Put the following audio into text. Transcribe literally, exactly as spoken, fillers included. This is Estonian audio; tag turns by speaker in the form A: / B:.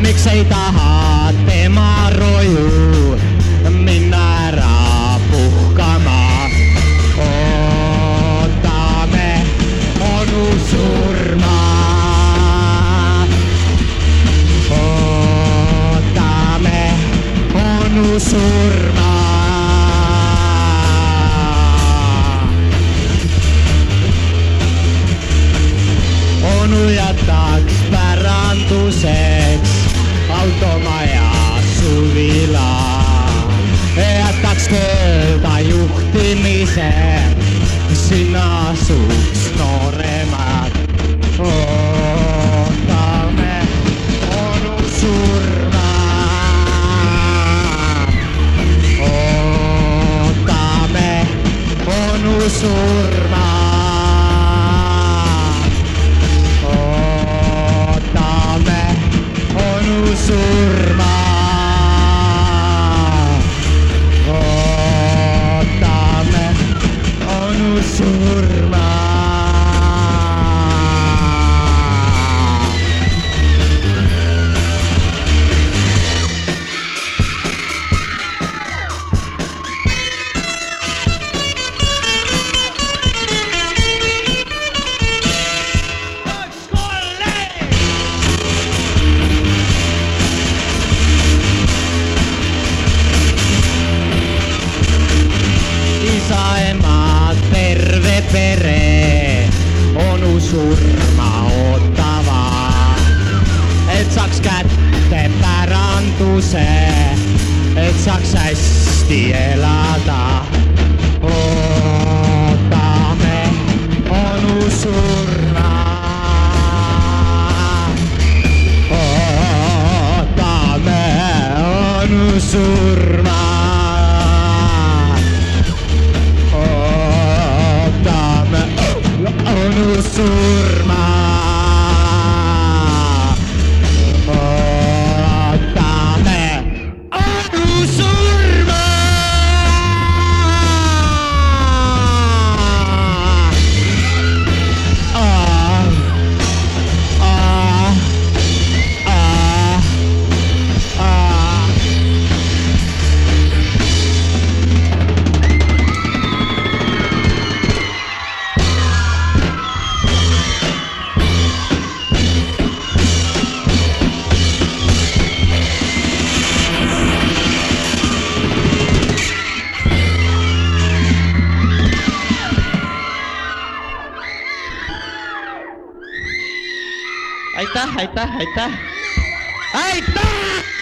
A: miks ei taha tema roju minna ära puhkama? Ootame onu surma. Ootame onu surma. Onu jätaks päranduseks automaja suvila. Jätaks tööda juhtimise, sinna asuks nooremad. Ootame onu surma. Ootame onu surma. Surma. Ootame onu surma. Ema terve pere onu surma ootava, et saaks kätte päranduse, et saaks hästi elada. Ootame onu surma. Ootame onu surma. Onu surma. Ootame onu surma. Ah, ah, ah, ah. Aitäh, aitäh, aitäh! Aitäh!